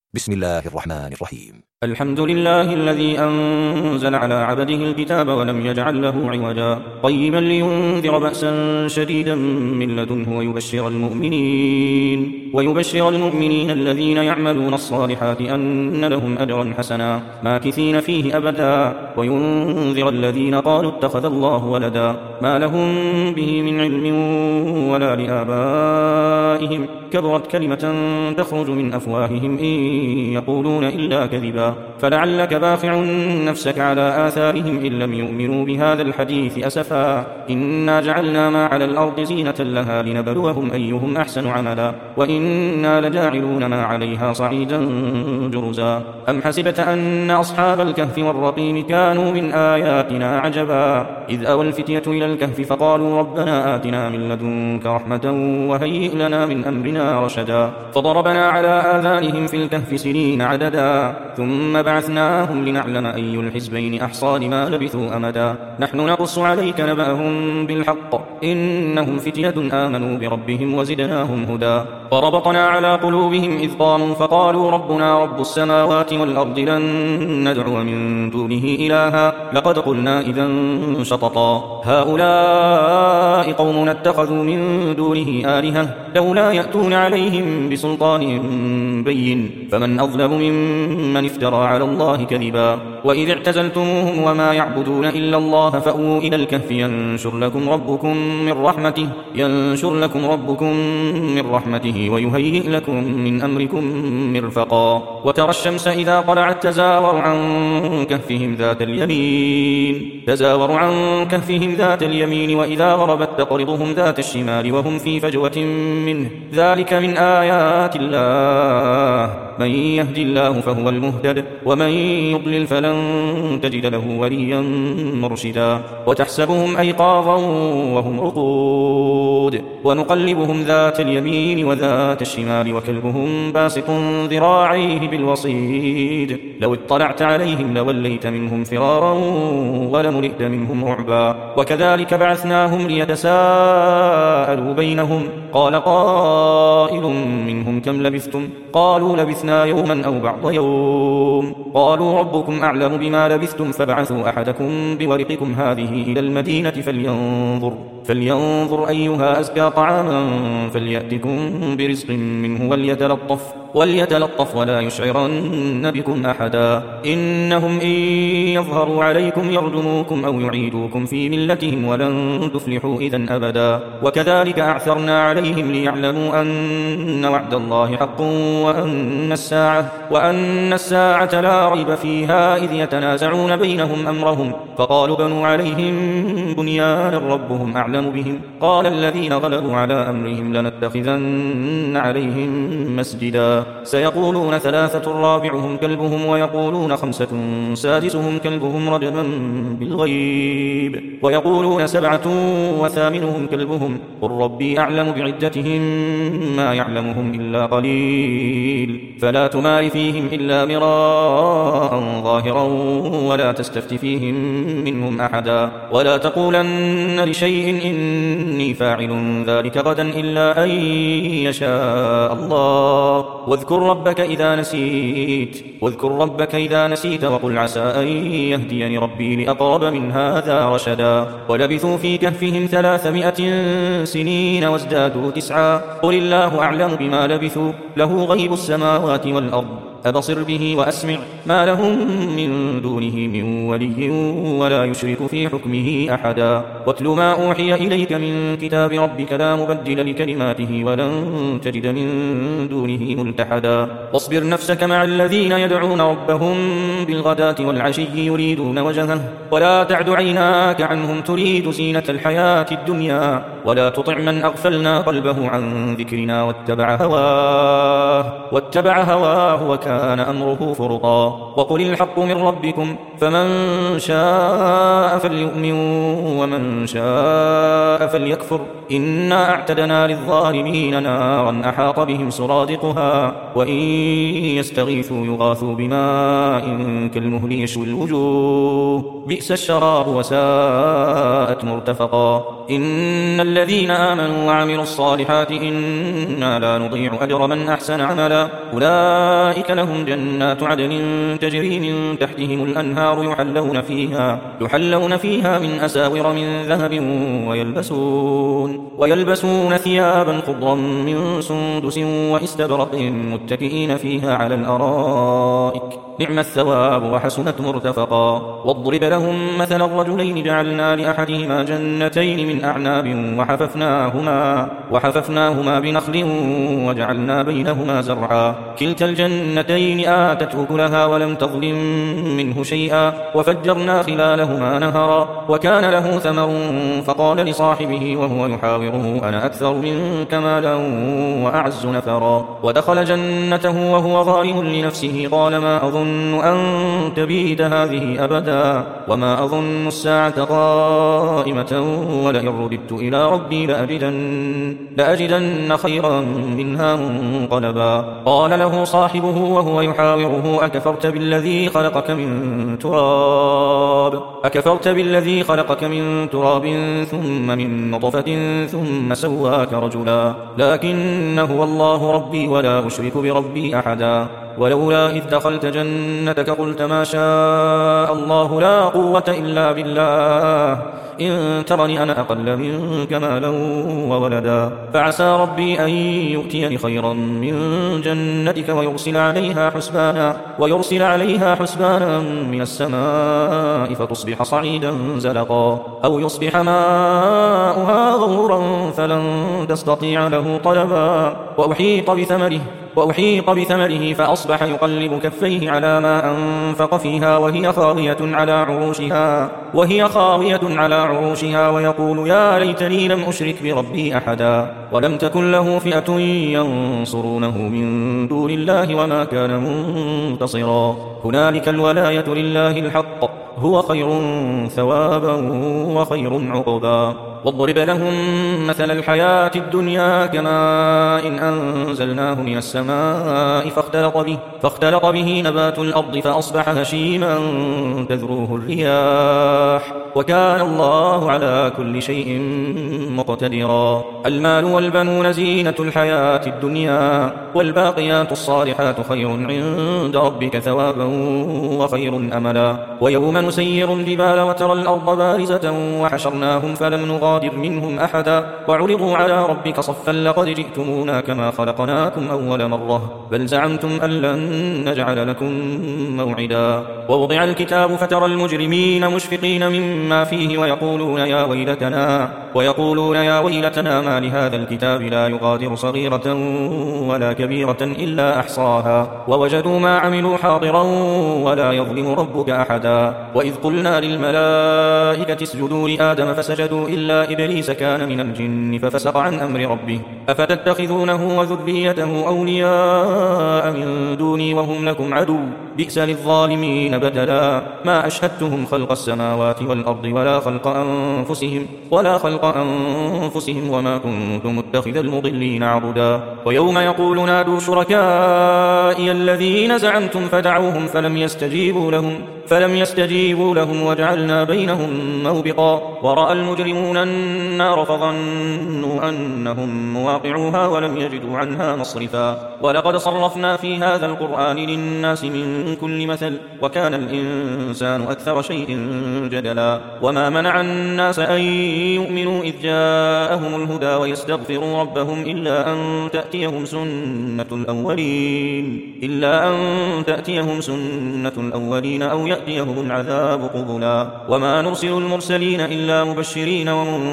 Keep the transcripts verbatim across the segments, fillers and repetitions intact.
بسم الله الرحمن الرحيم. الحمد لله الذي أنزل على عبده الكتاب ولم يجعل له عوجا قيما لينذر بأسا شديدا من لدنه ويبشر المؤمنين ويبشر المؤمنين الذين يعملون الصالحات أن لهم أجرا حسنا ماكثين فيه أبدا وينذر الذين قالوا اتخذ الله ولدا ما لهم به من علم ولا لآبائهم كبرت كلمة تخرج من أفواههم إن يقولون إلا كذبا فلعلك باخع نفسك على آثارهم إن لم يؤمنوا بهذا الحديث أسفا إنا جعلنا ما على الأرض زينة لها لنبلوهم أيهم أحسن عملا وإنا لجاعلون ما عليها صعيدا جرزا أم حسبت أن أصحاب الكهف والرقيم كانوا من آياتنا عجبا إذ أوى الفتية إلى الكهف فقالوا ربنا آتنا من لدنك رحمة وهيئ لنا من أمرنا رشدا فضربنا على آذانهم في الكهف سنين عددا ثم بعثناهم لنعلم أي الحزبين أحصى لما لبثوا أمدا نحن نقص عليك نبأهم بالحق إنهم فتية آمنوا بربهم وزدناهم هدى وربطنا على قلوبهم إذ قاموا فقالوا ربنا رب السماوات والأرض لن ندعو من دونه إلها لقد قلنا إذا شططا هؤلاء قومنا اتخذوا من دونه آلهة لولا يأتون عليهم بسلطان بين فمن أظلم ممن افترى على الله كذبا وإذ اعتزلتموهم وما يعبدون إلا الله فأووا إلى الكهف ينشر لكم ربكم من رحمته ينشر لكم ربكم من رحمته ويهيئ لكم من أمركم مرفقا وترى الشمس إذا طلعت تزاور عن كهفهم ذات اليمين تزاور عن كهفهم ذات اليمين وإذا غربت تقرضهم ذات الشمال وهم في فجوة منه ذلك من آيات الله من يهدي الله فهو المهتد ومن يضلل فلن تجد له وليا مرشدا وتحسبهم أيقاظا وهم رقود ونقلبهم ذات اليمين وذات الشمال وكلبهم باسط ذراعيه بالوصيد لو اطلعت عليهم لوليت منهم فرارا ولملئت منهم رعبا وكذلك بعثناهم ليتساءلوا بينهم قال قائل منهم كم لبثتم قالوا لبثنا يوما أو بعض يوم قالوا ربكم أعلم بما لبثتم فابعثوا أحدكم بورقكم هذه إلى المدينة فلينظر فلينظر أيها أزكى طعاما فليأتكم برزق منه وليتلطف وليتلطف ولا يشعرن بكم أحدا إنهم إن يظهروا عليكم يرجموكم أو يعيدوكم في ملتهم ولن تفلحوا إذا أبدا وكذلك أعثرنا عليهم ليعلموا أن وعد الله حق وأن الساعة, وأن الساعة لا ريب فيها إذ يتنازعون بينهم أمرهم فقالوا بنوا عليهم بنيانا ربهم أعلم بهم قال الذين غلبوا على أمرهم لنتخذن عليهم مسجدا سيقولون ثلاثة رابعهم كلبهم ويقولون خمسة سادسهم كلبهم رجما بالغيب ويقولون سبعة وثامنهم كلبهم قل ربي أعلم بعدتهم ما يعلمهم إلا قليل فلا تمار فيهم إلا مراء ظاهرا ولا تستفت فيهم منهم أحدا ولا تقولن لشيء إني فاعل ذلك غدا إلا أن يشاء الله واذكر ربك إذا نسيت واذكر ربك إذا نسيت وقل عسى أن يهديني ربي لأقرب من هذا رشدا ولبثوا في كهفهم ثلاثمائة سنين وازدادوا تسعا قل الله أعلم بما لبثوا له غيب السماوات والأرض أبصر به وأسمع ما لهم من دونه من ولي ولا يشرك في حكمه أحدا واتل ما أوحي إليك من كتاب ربك لا مبدل لكلماته ولن تجد من دونه ملتحدا واصبر نفسك مع الذين يدعون ربهم بالغداة والعشي يريدون وجهه ولا تعد عيناك عنهم تريد زينة الحياة الدنيا ولا تطع من أغفلنا قلبه عن ذكرنا واتبع هواه واتبع هواه وكان أمره فرطا وقل الحق من ربكم فمن شاء فليؤمن ومن شاء فليكفر إنا أعتدنا للظالمين نارا أحاط بهم سرادقها وإن يستغيثوا يغاثوا بماء كالمهل يشوي الوجوه بئس الشراب وساءت مرتفقا إن الذين آمنوا وعملوا الصالحات إنا لا نضيع أجر من أحسن عملا أولئك لهم جنات عدن تجري من تحتهم الأنهار يحلون فيها, يحلون فيها من أساور من ذهب ويلبسون, ويلبسون ثيابا خضرا من سندس وإستبرق متكئين فيها على الأرائك نعم الثواب وحسنت مرتفقا واضرب لهم مثل الرجلين جعلنا لأحدهما جنتين من أعناب وحففناهما, وحففناهما بنخل وجعلنا بينهما زرعا كلتا الجنتين آتت أكلها ولم تظلم منه شيئا وفجرنا خلالهما نهرا وكان له ثمر فقال لصاحبه وهو يحاوره أنا أكثر منك مالا وأعز نفرا ودخل جنته وهو ظالم لنفسه قال ما أظن أن تبيد هذه أبدا وما أظن الساعة قائمة ولئن رددت إلى ربي لأجدن, لأجدن خيرا منها منقلبا قال له صاحبه وهو يحاوره أكفرت بالذي خلقك من تراب أكفرت بالذي خلقك من تراب ثم من نطفة ثم سواك رجلا لكن هو الله ربي ولا أشرك بربي أحدا ولولا إذ دخلت جنتك قلت ما شاء الله لا قوة إلا بالله إن ترني أنا أقل منك مالا وولدا فعسى ربي أن يؤتيني خيرا من جنتك ويرسل عليها حسبانا, ويرسل عليها حسبانا من السماء فتصبح صعيدا زلقا أو يصبح ماؤها غورا فلن تستطيع له طلبا وأحيط بثمره وأحيط بثمره فأصبح يقلب كفيه على ما أنفق فيها وهي خاوية على عروشها وهي خاوية على عروشها ويقول يا ليتني لم أشرك بربي أحدا ولم تكن له فئة ينصرونه من دون الله وما كان منتصرا هنالك الولاية لله الحق هو خير ثوابا وخير عقبا واضرب لهم مثل الحياة الدنيا كماء إن أنزلناه من السماء فاختلط به, فاختلط به نبات الأرض فأصبح هشيما تذروه الرياح وكان الله على كل شيء مقتدرا المال والبنون زينة الحياة الدنيا والباقيات الصالحات خير عند ربك ثوابا وخير أملا ويوم نسير الجبال وترى الأرض بارزة وحشرناهم فلم نغادر منهم أحدا وعرضوا على ربك صفا لقد جئتمونا كما خلقناكم أول مرة بل زعمتم أن لن نجعل لكم موعدا ووضع الكتاب فترى المجرمين مشفقين مما فيه ويقولون يا ويلتنا ويقولون يا ويلتنا ما لهذا الكتاب لا يغادر صغيرة ولا كبيرة إلا أحصاها ووجدوا ما عملوا حاضرا ولا يظلم ربك أحدا وإذ قلنا للملائكة اسجدوا لآدم فسجدوا إلا إبليس كان من الجن ففسق عن أمر ربه أفتتخذونه وذريته أولياء من دوني وهم لكم عدو بئس للظالمين بدلا ما أشهدتهم خلق السماوات والأرض ولا خلق أنفسهم ولا خلق أنفسهم وما كنت متخذ المضلين عبدا ويوم يقول نادوا شركائي الذين زعمتم فدعوهم فلم يستجيبوا لهم فلم يستجيبوا لهم وجعلنا بينهم موبقا ورأى المجرمون النار فظنوا أنهم مواقعوها ولم يجدوا عنها مصرفا ولقد صرفنا في هذا القرآن للناس من كل مثل وكان الإنسان أكثر شيء جدلا وما منع الناس أن يؤمنوا إذ جاءهم الهدى ويستغفروا ربهم إلا أن تأتيهم سنة الأولين إلا أن تأتيهم سنة الأولين أو يأتيهم العذاب قبلا وما نرسل المرسلين إلا مبشرين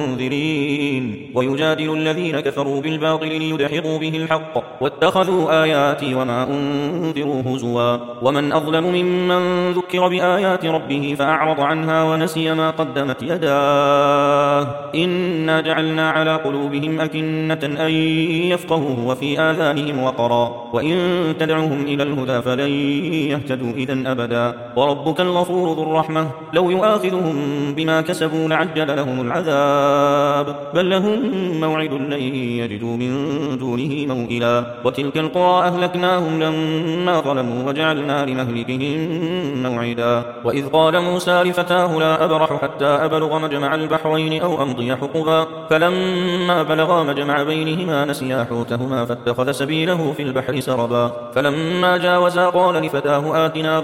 ومنذرين ويجادل الذين كفروا بالباطل ليدحضوا به الحق واتخذوا آياتي وما أنذروا هزوا ومن أظلم ممن ذكر بآيات ربه فأعرض عنها ونسي ما قدمت يداه إنا جعلنا على قلوبهم أكنة أكنة أن يفقهوه وفي آذانهم وقرا وإن تدعوهم إلى الهدى فلن يهتدوا إذن أبدا وربك الغفور ذو الرحمة لو يؤاخذهم بما كسبوا لعجل لهم العذاب بل لهم موعد لن يجدوا من دونه موئلا وتلك القرى أهلكناهم لما ظلموا وجعلنا لمهلكهم موعدا وإذ قال موسى لفتاه لا أبرح حتى أبلغ مجمع البحرين أو أمضي حقبا فلما بلغا مجمع بينهما نسيا حوتهما فاتخذ سبيله في البحر سربا فلما جاوزا قال لفتاه آتنا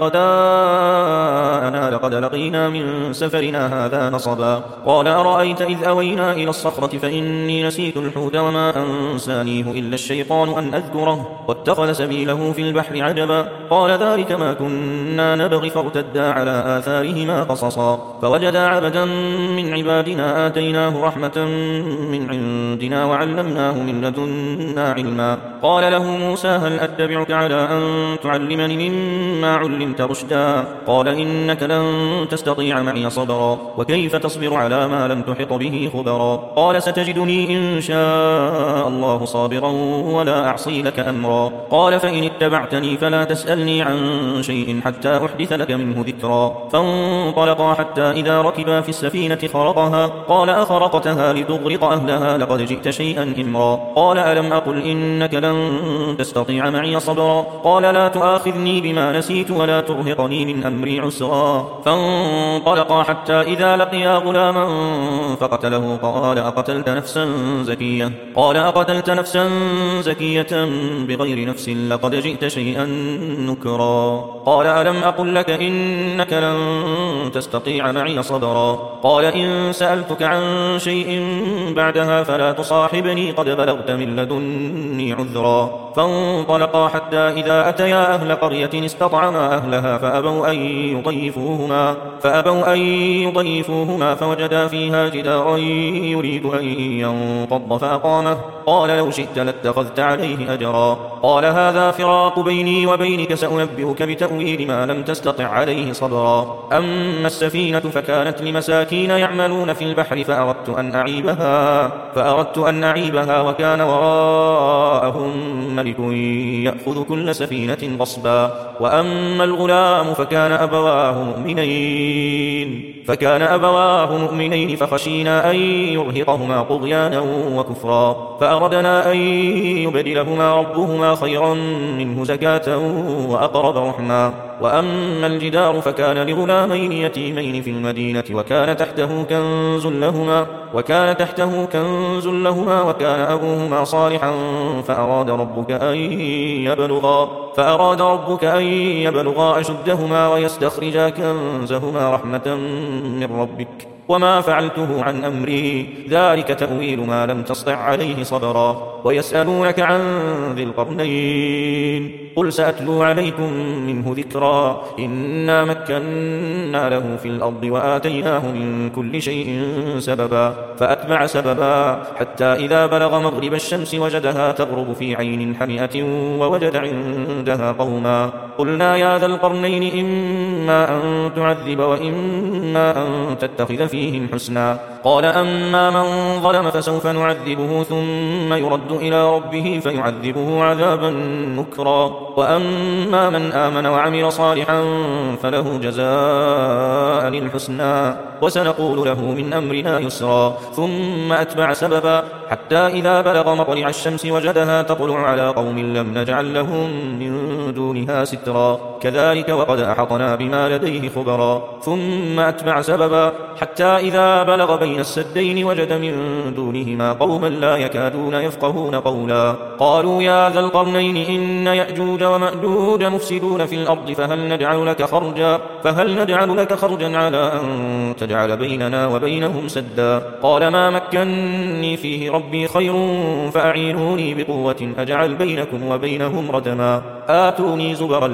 غداءنا لقد لقينا من سفرنا هذا نصبا قال أرأيت إذ أوينا إلى الصخرة فإني نسيت الحوت وما أنسانيه إلا الشيطان أن أذكره واتخذ سبيله في البحر عجبا قال ذلك ما كنا نبغي فارتدا على آثارهما قصصا فوجدا عبدا من عبادنا آتيناه رحمة من عندنا وعلمناه من لدنا علما قال له موسى هل أتبعك على أن تعلمني مما علمت رشدا قال إنك لن تستطيع معي صبرا وكيف تصبر على ما لم تحط به خبرا قال ستجدني إن شاء الله صابرا ولا أعصي لك أمرا قال فإن اتبعتني فلا تسألني عن شيء حتى أحدث لك منه ذكرا فانطلقا حتى إذا ركبا في السفينة خرقها قال أخرقتها لتغرق أهلها لقد جئت شيئا إمرا قال ألم أقل إنك لن تستطيع معي صبرا قال لا تؤاخذني بما نسيت ولا ترهقني من أمري عسرا فانطلقا حتى إذا لقيا غلاما فقتله قال أقتلت نفسا زكية قال أقتلت نفسا زكية بغير نفس لقد جئت شيئا نكرا قال ألم أقل لك إنك لن تستطيع معي صبرا قال إن سألتك عن شيء بعدها فلا تصاحبني قد بلغت من لدني عذرا فانطلقا حتى إذا أتيا أهل قرية استطعما أهلها فأبوا أن يضيفوهما فأبوا أن يضيفوهما فوجدا فيها جدارا يريد أن ينقض فأقامه قال لو شئت لاتخذت عليه أجرا قال هذا فراق بيني وبينك سأنبئك بتأويل ما لم تستطع عليه صبرا أما السفينة فكانت لمساكين يعملون في البحر فأردت أن أعيبها فأردت أن أعيبها وكان وراءهم ملك يأخذ كل سفينة غصبا وأما الغلام فكان أبواه مؤمنين فكان أبواه مؤمنين فخشينا أن يرهقهما طغيانا وكفرا فأردنا أن يبدلهما ربهما خيرا منه زكاة وأقرب رحما وأما الجدار فكان لغلامين يتيمين في المدينة وكان تحته كنز لهما وكان تحته كنز لهما وكان أبوهما صالحا فأراد ربك أن يبلغا فأراد ربك أن يبلغا أشدهما ويستخرجا كنزهما رحمة من ربك وما فعلته عن أمري ذلك تأويل ما لم تسطع عليه صبرا ويسألونك عن ذي القرنين قل سأتلو عليكم منه ذكرا إنا مكنا له في الأرض وآتيناه من كل شيء سببا فأتبع سببا حتى إذا بلغ مغرب الشمس وجدها تغرب في عين حمئة ووجد عندها قوما قلنا يا ذا القرنين إما أن تعذب وإما أن تتخذ فيهم حسنا قال أما من ظلم فسوف نعذبه ثم يرد إلى ربه فيعذبه عذابا نكرا وأما من آمن وعمل صالحا فله جزاء الحسنى وسنقول له من أمرنا يسرا ثم أتبع سببا حتى إذا بلغ مطلع الشمس وجدها تطلع على قوم لم نجعل لهم من دونها سترا كذلك وقد أحطنا بما لديه خبرا ثم أتبع سببا حتى إذا بلغ بين السدين وجد من دونهما قوما لا يكادون يفقهون قولا قالوا يا ذا القرنين إن يأجوج ومأجوج مفسدون في الأرض فهل نجعل لك خرجا فهل نجعل لك خرجا على أن تجعل بيننا وبينهم سدا قال ما مكنني فيه ربي خير فأعينوني بقوة أجعل بينكم وبينهم ردما آتوني زبر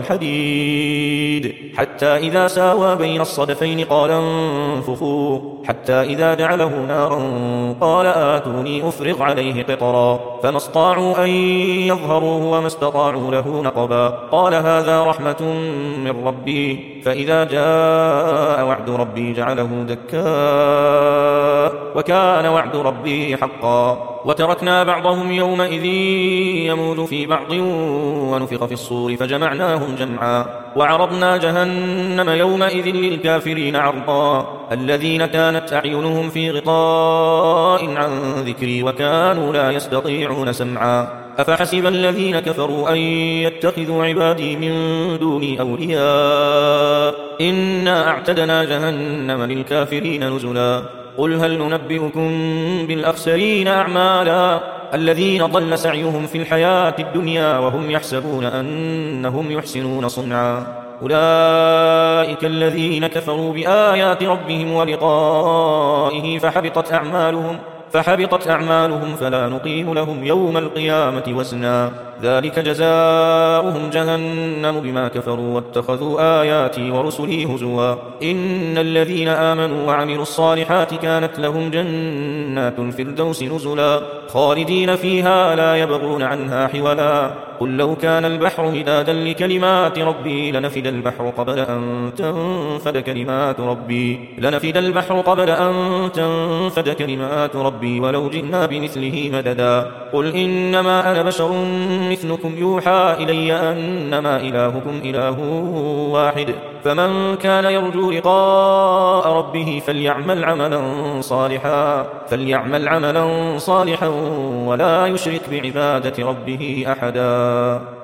الحديد حتى إذا ساوى بين الصدفين قال انفخوا حتى إذا جعله نارا قال آتوني أفرغ عليه قطرا فما استطاعوا أن يظهروه وما استطاعوا له نقبا قال هذا رحمة من ربي فإذا جاء وعد ربي جعله دكاء وكان وعد ربي حقا وتركنا بعضهم يومئذ يموج في بعض ونفخ في الصور فجمعناهم جمعا وعرضنا جهنم يومئذ للكافرين عرضا الذين كانت أعينهم في غطاء عن ذكري وكانوا لا يستطيعون سمعا أفحسب الذين كفروا أن يتخذوا عبادي من دوني أولياء إنا أعتدنا جهنم للكافرين نزلا قل هل ننبئكم بالأخسرين أعمالا الذين ضل سعيهم في الحياة الدنيا وهم يحسبون أنهم يحسنون صنعا أولئك الذين كفروا بآيات ربهم ولقائه فحبطت أعمالهم فحبطت أعمالهم فلا نقيم لهم يوم القيامة وزنا ذلك جزاؤهم جهنم بما كفروا واتخذوا آياتي ورسلي هزوا إن الذين آمنوا وعملوا الصالحات كانت لهم جنات الفردوس نزلا خالدين فيها لا يبغون عنها حولا قل لو كان البحر مدادا لكلمات ربي لنفد البحر قبل أن تنفد كلمات ربي لنفد البحر قبل أن تنفد كلمات ربي ولو جئنا بمثله مددا قل إنما أنا بشر مثلكم يوحى إلي أنما إلهكم إله واحد فمن كان يرجو لقاء ربه فليعمل عملا صالحا فليعمل عملا صالحا ولا يشرك بعبادة ربه أحدا